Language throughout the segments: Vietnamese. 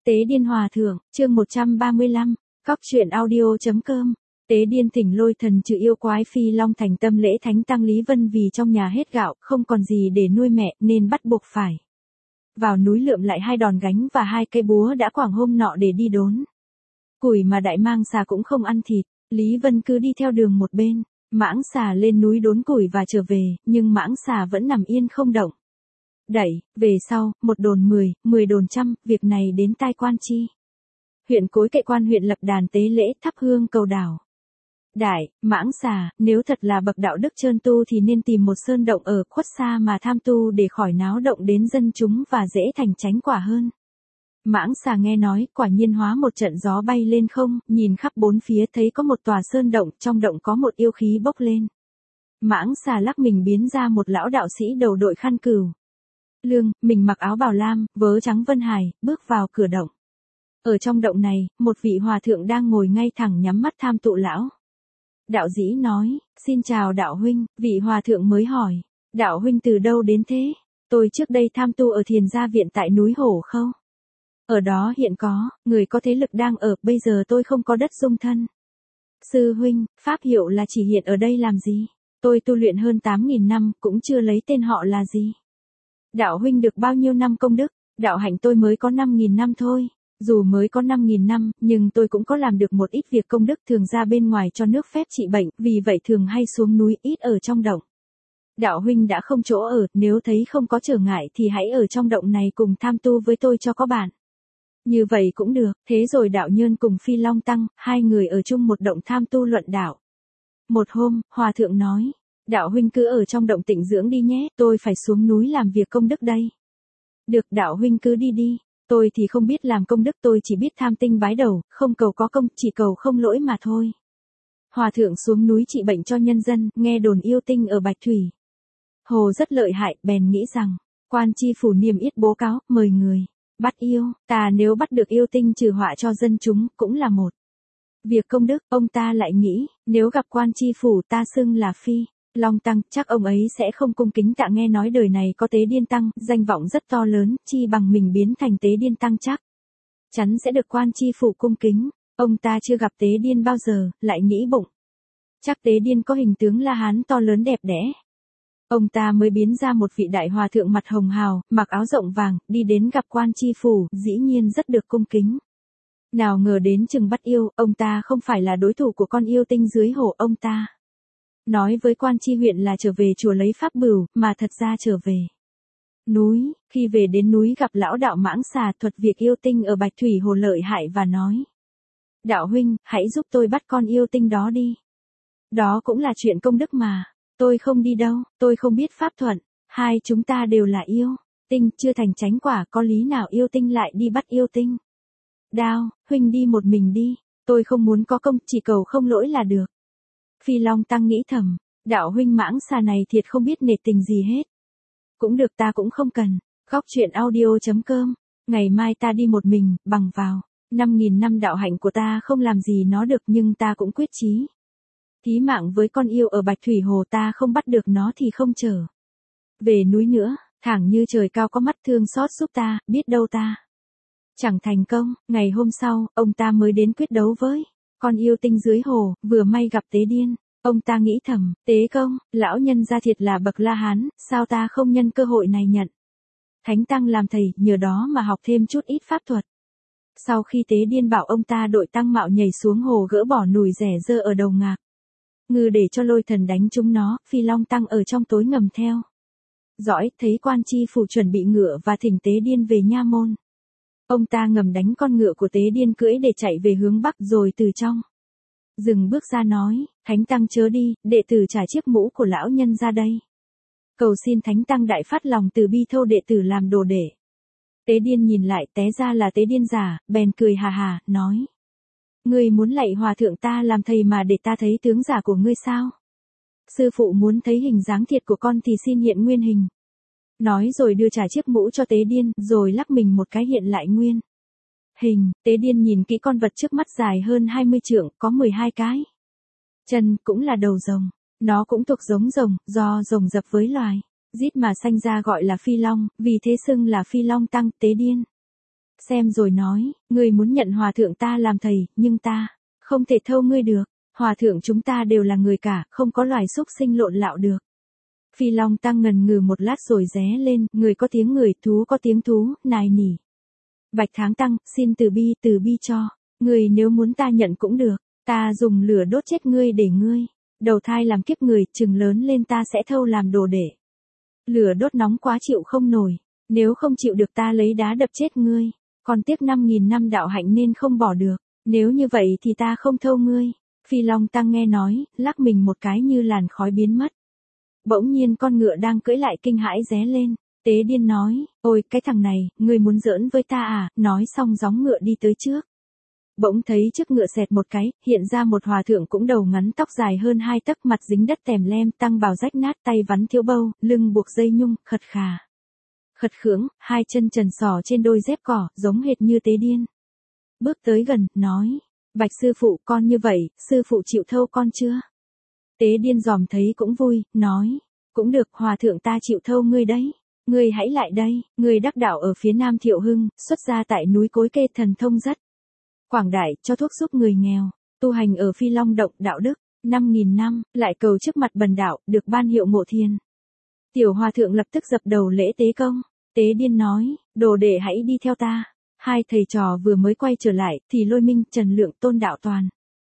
Tế Điên Hòa Thượng, chương 135, Cóc truyện audio.com. Tế Điên thỉnh Lôi Thần trừ yêu quái Phi Long thành tâm lễ thánh tăng Lý Vân vì trong nhà hết gạo, không còn gì để nuôi mẹ nên bắt buộc phải vào núi lượm lại 2 đòn gánh và 2 cây búa đã quảng hôm nọ để đi đốn củi, mà đại mang xà cũng không ăn thịt. Lý Vân cứ đi theo đường một bên, mãng xà lên núi đốn củi và trở về, nhưng mãng xà vẫn nằm yên không động đậy. Về sau, 1 đồn 10, 10 đồn trăm, việc này đến tai quan chi huyện Cối Kệ quan huyện lập đàn tế lễ thắp hương cầu đảo. Đại, mãng xà, nếu thật là bậc đạo đức trơn tu thì nên tìm một sơn động ở khuất xa mà tham tu để khỏi náo động đến dân chúng và dễ thành tránh quả hơn. Mãng xà nghe nói, quả nhiên hóa một trận gió bay lên không, nhìn khắp bốn phía thấy có một tòa sơn động, trong động có một yêu khí bốc lên. Mãng xà lắc mình biến ra một lão đạo sĩ đầu đội khăn cừu lương, mình mặc áo bào lam, vớ trắng vân hài, bước vào cửa động. Ở trong động này, một vị hòa thượng đang ngồi ngay thẳng nhắm mắt tham tụ lão đạo sĩ nói, xin chào đạo huynh. Vị hòa thượng mới hỏi, đạo huynh từ đâu đến thế? Tôi trước đây tham tu ở Thiền Gia Viện tại núi Hổ Khâu. Ở đó hiện có người có thế lực đang ở, bây giờ tôi không có đất dung thân. Sư huynh, pháp hiệu là chỉ hiện ở đây làm gì? Tôi tu luyện hơn 8.000 năm, cũng chưa lấy tên họ là gì. Đạo huynh được bao nhiêu năm công đức? Đạo hạnh tôi mới có 5.000 năm thôi. Dù mới có 5.000 năm, nhưng tôi cũng có làm được một ít việc công đức, thường ra bên ngoài cho nước phép trị bệnh, vì vậy thường hay xuống núi, ít ở trong động. Đạo huynh đã không chỗ ở, nếu thấy không có trở ngại thì hãy ở trong động này cùng tham tu với tôi cho có bạn. Như vậy cũng được. Thế rồi đạo Nhơn cùng Phi Long Tăng, 2 người ở chung một động tham tu luận đạo. Một hôm, hòa thượng nói, đạo huynh cứ ở trong động tịnh dưỡng đi nhé, tôi phải xuống núi làm việc công đức đây. Được, đạo huynh cứ đi đi. Tôi thì không biết làm công đức, tôi chỉ biết tham tinh bái đầu, không cầu có công, chỉ cầu không lỗi mà thôi. Hòa thượng xuống núi trị bệnh cho nhân dân, nghe đồn yêu tinh ở Bạch Thủy Hồ rất lợi hại, bèn nghĩ rằng, quan chi phủ niêm yết bố cáo, mời người bắt yêu, nếu bắt được yêu tinh trừ họa cho dân chúng, cũng là một việc công đức. Ông ta lại nghĩ, nếu gặp quan chi phủ ta xưng là Phi Long Tăng, chắc ông ấy sẽ không cung kính tạ, nghe nói đời này có Tế Điên Tăng, danh vọng rất to lớn, chi bằng mình biến thành Tế Điên Tăng chắc chắn sẽ được quan chi phủ cung kính. Ông ta chưa gặp Tế Điên bao giờ, lại nghĩ bụng, chắc Tế Điên có hình tướng La Hán to lớn đẹp đẽ. Ông ta mới biến ra một vị đại hòa thượng mặt hồng hào, mặc áo rộng vàng, đi đến gặp quan chi phủ, dĩ nhiên rất được cung kính. Nào ngờ đến chừng bắt yêu, ông ta không phải là đối thủ của con yêu tinh dưới hồ. Ông ta nói với quan chi huyện là trở về chùa lấy pháp bửu, mà thật ra trở về núi. Khi về đến núi gặp lão đạo mãng xà, thuật việc yêu tinh ở Bạch Thủy Hồ lợi hại và nói, đạo huynh, hãy giúp tôi bắt con yêu tinh đó đi. Đó cũng là chuyện công đức mà. Tôi không đi đâu, tôi không biết pháp thuận. Hai chúng ta đều là yêu tinh, chưa thành chánh quả, có lý nào yêu tinh lại đi bắt yêu tinh? Đao, huynh đi một mình đi. Tôi không muốn có công, chỉ cầu không lỗi là được. Phi Long Tăng nghĩ thầm, đạo huynh mãng xà này thiệt không biết nể tình gì hết. Cũng được, ta cũng không cần. Góc truyện audio.com. Ngày mai ta đi một mình, bằng vào 5.000 năm đạo hạnh của ta không làm gì nó được, nhưng ta cũng quyết chí thí mạng với con yêu ở Bạch Thủy Hồ, ta không bắt được nó thì không trở về núi nữa. Thẳng như trời cao có mắt thương xót giúp ta, biết đâu ta chẳng thành công. Ngày hôm sau, ông ta mới đến quyết đấu với con yêu tinh dưới hồ, vừa may gặp Tế Điên. Ông ta nghĩ thầm, Tế Công, lão nhân gia thiệt là bậc La Hán, sao ta không nhân cơ hội này nhận thánh tăng làm thầy, nhờ đó mà học thêm chút ít pháp thuật. Sau khi Tế Điên bảo ông ta đội tăng mạo nhảy xuống hồ gỡ bỏ nùi rẻ dơ ở đầu ngạc ngư để cho Lôi Thần đánh chúng nó, Phi Long Tăng ở trong tối ngầm theo dõi, thấy quan chi phủ chuẩn bị ngựa và thỉnh Tế Điên về nha môn. Ông ta ngầm đánh con ngựa của Tế Điên cưỡi để chạy về hướng bắc, rồi từ trong rừng bước ra nói, thánh tăng chớ đi, đệ tử trả chiếc mũ của lão nhân ra đây. Cầu xin thánh tăng đại phát lòng từ bi thâu đệ tử làm đồ đệ. Tế Điên nhìn lại, té ra là Tế Điên giả, bèn cười hà hà, nói, ngươi muốn lạy hòa thượng ta làm thầy mà để ta thấy tướng giả của ngươi sao? Sư phụ muốn thấy hình dáng thiệt của con thì xin hiện nguyên hình. Nói rồi đưa trả chiếc mũ cho Tế Điên, rồi lắc mình một cái hiện lại nguyên hình. Tế Điên nhìn kỹ con vật trước mắt dài hơn 20 trượng, có 12 cái chân, cũng là đầu rồng. Nó cũng thuộc giống rồng, do rồng dập với loài rít mà sanh ra gọi là Phi Long, vì thế xưng là Phi Long Tăng. Tế Điên xem rồi nói, ngươi muốn nhận hòa thượng ta làm thầy, nhưng ta không thể thâu ngươi được. Hòa thượng chúng ta đều là người cả, không có loài súc sinh lộn lạo được. Phi Long Tăng ngần ngừ một lát rồi ré lên, người có tiếng người, thú có tiếng thú, nài nỉ. Bạch Tháng Tăng, xin từ bi cho. Người nếu muốn ta nhận cũng được, ta dùng lửa đốt chết ngươi để ngươi đầu thai làm kiếp người, chừng lớn lên ta sẽ thâu làm đồ đệ. Lửa đốt nóng quá chịu không nổi, nếu không chịu được ta lấy đá đập chết ngươi, còn tiếc 5.000 năm đạo hạnh nên không bỏ được, nếu như vậy thì ta không thâu ngươi. Phi Long Tăng nghe nói, lắc mình một cái như làn khói biến mất. Bỗng nhiên con ngựa đang cưỡi lại kinh hãi ré lên, Tế Điên nói, ôi cái thằng này, ngươi muốn giỡn với ta à, nói xong gióng ngựa đi tới trước. Bỗng thấy trước ngựa xẹt một cái, hiện ra một hòa thượng cũng đầu ngắn tóc dài hơn 2 tấc, mặt dính đất tèm lem, tăng bào rách nát, tay vắn thiếu bâu, lưng buộc dây nhung, khật khà. Khật khưỡng, 2 chân trần sò trên đôi dép cỏ, giống hệt như Tế Điên. Bước tới gần, nói, Bạch sư phụ, con như vậy, sư phụ chịu thâu con chưa? Tế Điên dòm thấy cũng vui, nói, cũng được, hòa thượng ta chịu thâu ngươi đấy. Ngươi hãy lại đây, ngươi đắc đạo ở phía Nam Thiệu Hưng, xuất gia tại núi Cối Kê thần thông rất quảng đại, cho thuốc giúp người nghèo, tu hành ở Phi Long Động đạo đức, 5.000 năm, lại cầu trước mặt bần đạo, được ban hiệu Ngộ Thiền. Tiểu hòa thượng lập tức dập đầu lễ tế công. Tế Điên nói, đồ đệ hãy đi theo ta. 2 thầy trò vừa mới quay trở lại, thì Lôi Minh, Trần Lượng, Tôn Đạo Toàn.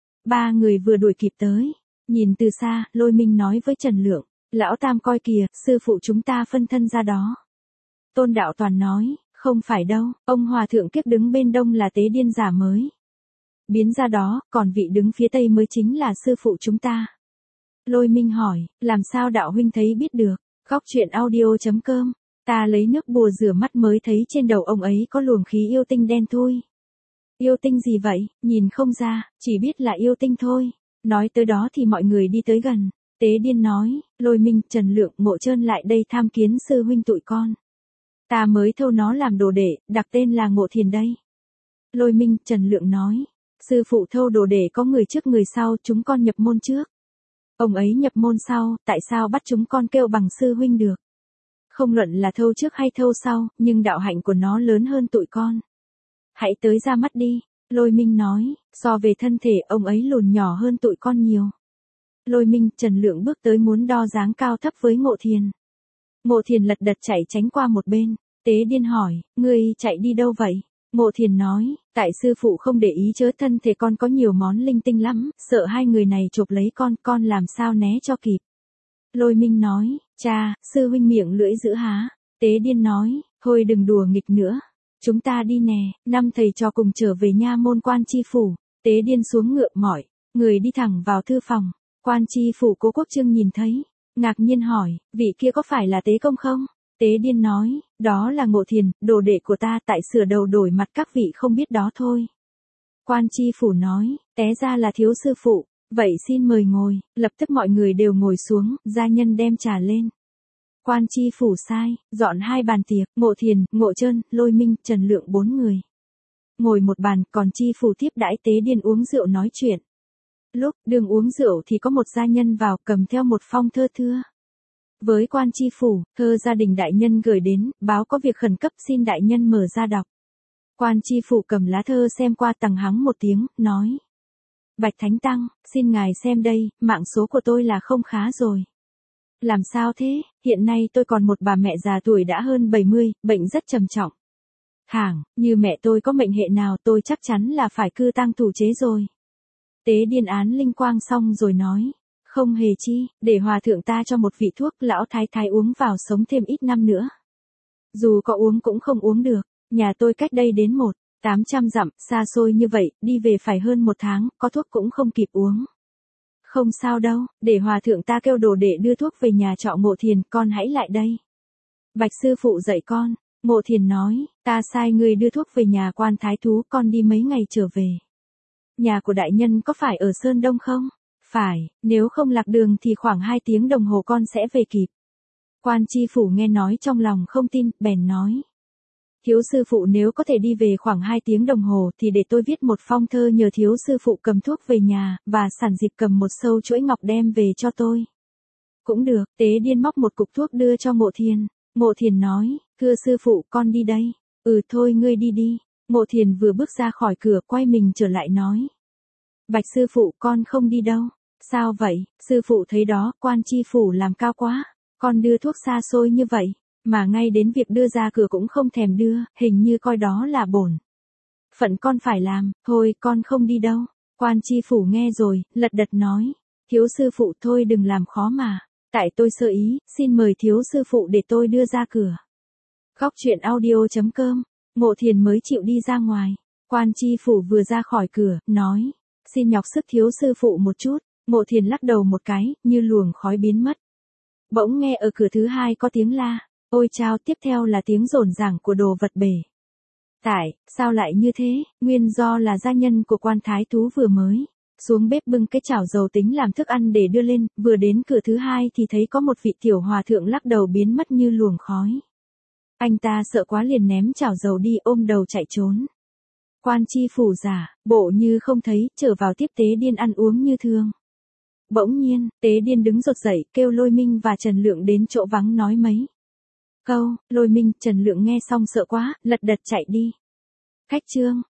3 người vừa đuổi kịp tới. Nhìn từ xa, Lôi Minh nói với Trần Lượng, lão tam coi kìa, sư phụ chúng ta phân thân ra đó. Tôn Đạo Toàn nói, không phải đâu, ông hòa thượng kiếp đứng bên đông là Tế Điên giả mới biến ra đó, còn vị đứng phía tây mới chính là sư phụ chúng ta. Lôi Minh hỏi, làm sao đạo huynh thấy biết được? Góc truyện audio.com, ta lấy nước bùa rửa mắt mới thấy trên đầu ông ấy có luồng khí yêu tinh đen thui. Yêu tinh gì vậy? Nhìn không ra, chỉ biết là yêu tinh thôi. Nói tới đó thì mọi người đi tới gần. Tế Điên nói, Lôi Minh, Trần Lượng, Ngộ Trơn lại đây tham kiến sư huynh tụi con. Ta mới thâu nó làm đồ đệ, đặt tên là Ngộ Thiền đây. Lôi Minh, Trần Lượng nói, sư phụ thâu đồ đệ có người trước người sau, chúng con nhập môn trước. Ông ấy nhập môn sau, tại sao bắt chúng con kêu bằng sư huynh được? Không luận là thâu trước hay thâu sau, nhưng đạo hạnh của nó lớn hơn tụi con. Hãy tới ra mắt đi. Lôi Minh nói, so về thân thể ông ấy lùn nhỏ hơn tụi con nhiều. Lôi Minh, Trần Lượng bước tới muốn đo dáng cao thấp với Ngộ Thiền. Ngộ Thiền lật đật chạy tránh qua một bên. Tế Điên hỏi, ngươi chạy đi đâu vậy? Ngộ Thiền nói, tại sư phụ không để ý chớ, thân thể con có nhiều món linh tinh lắm, sợ 2 người này chộp lấy con làm sao né cho kịp. Lôi Minh nói, cha, sư huynh miệng lưỡi dữ há. Tế Điên nói, thôi đừng đùa nghịch nữa. Chúng ta đi nè, 5 thầy trò cùng trở về nha môn Quan Chi Phủ. Tế Điên xuống ngựa mỏi, người đi thẳng vào thư phòng. Quan Chi Phủ Cố Quốc Trương nhìn thấy, ngạc nhiên hỏi, vị kia có phải là Tế Công không? Tế Điên nói, đó là Ngộ Thiền, đồ đệ của ta, tại sửa đầu đổi mặt các vị không biết đó thôi. Quan Chi Phủ nói, té ra là thiếu sư phụ, vậy xin mời ngồi, lập tức mọi người đều ngồi xuống, gia nhân đem trà lên. Quan Chi Phủ sai, dọn 2 bàn tiệc, Ngộ Thiền, Ngộ Trơn, Lôi Minh, Trần Lượng 4 người. Ngồi một bàn, còn Chi Phủ tiếp đãi Tế Điên uống rượu nói chuyện. Lúc đường uống rượu thì có một gia nhân vào cầm theo một phong thơ thưa. Với Quan Chi Phủ, thơ gia đình đại nhân gửi đến, báo có việc khẩn cấp xin đại nhân mở ra đọc. Quan Chi Phủ cầm lá thơ xem qua tằng hắng một tiếng, nói. Bạch Thánh Tăng, xin ngài xem đây, mạng số của tôi là không khá rồi. Làm sao thế, hiện nay tôi còn một bà mẹ già tuổi đã hơn 70, bệnh rất trầm trọng. Hảng, như mẹ tôi có mệnh hệ nào tôi chắc chắn là phải cư tang thủ chế rồi. Tế Điên án linh quang xong rồi nói. Không hề chi, để hòa thượng ta cho một vị thuốc lão thái thái uống vào sống thêm ít năm nữa. Dù có uống cũng không uống được, nhà tôi cách đây đến 800 dặm, xa xôi như vậy, đi về phải hơn 1 tháng, có thuốc cũng không kịp uống. Không sao đâu, để hòa thượng ta kêu đồ đệ đưa thuốc về nhà trọ Ngộ Thiền, con hãy lại đây. Bạch sư phụ dạy con. Ngộ Thiền nói, ta sai người đưa thuốc về nhà Quan Thái Thú, con đi mấy ngày trở về. Nhà của đại nhân có phải ở Sơn Đông không? Phải, nếu không lạc đường thì khoảng 2 tiếng đồng hồ con sẽ về kịp. Quan Chi Phủ nghe nói trong lòng không tin, bèn nói. Thiếu sư phụ nếu có thể đi về khoảng 2 tiếng đồng hồ thì để tôi viết một phong thơ nhờ thiếu sư phụ cầm thuốc về nhà, và sẵn dịp cầm một sâu chuỗi ngọc đem về cho tôi. Cũng được, Tế Điên móc một cục thuốc đưa cho Ngộ Thiền. Ngộ Thiền nói, thưa sư phụ con đi đây. Ừ thôi ngươi đi đi, Ngộ Thiền vừa bước ra khỏi cửa quay mình trở lại nói. Bạch sư phụ con không đi đâu. Sao vậy, sư phụ thấy đó, quan tri phủ làm cao quá. Con đưa thuốc xa xôi như vậy, mà ngay đến việc đưa ra cửa cũng không thèm đưa, hình như coi đó là bổn phận con phải làm, thôi con không đi đâu. Quan tri phủ nghe rồi, lật đật nói. Thiếu sư phụ thôi đừng làm khó mà. Tại tôi sơ ý, xin mời thiếu sư phụ để tôi đưa ra cửa. Góc truyện audio.com, Ngộ Thiền mới chịu đi ra ngoài. Quan tri phủ vừa ra khỏi cửa, nói. Xin nhọc sức thiếu sư phụ một chút. Ngộ Thiền lắc đầu một cái, như luồng khói biến mất. Bỗng nghe ở cửa thứ hai có tiếng la. Ôi chao, tiếp theo là tiếng rồn ràng của đồ vật bể. Tại, sao lại như thế? Nguyên do là gia nhân của quan thái thú vừa mới xuống bếp bưng cái chảo dầu tính làm thức ăn để đưa lên, vừa đến cửa thứ hai thì thấy có một vị tiểu hòa thượng lắc đầu biến mất như luồng khói. Anh ta sợ quá liền ném chảo dầu đi ôm đầu chạy trốn. Quan tri phủ giả, bộ như không thấy, trở vào tiếp Tế Điên ăn uống như thường. Bỗng nhiên, Tế Điên đứng rột dậy, kêu Lôi Minh và Trần Lượng đến chỗ vắng nói mấy câu. Lôi Minh, Trần Lượng nghe xong sợ quá, lật đật chạy đi. Khách trương,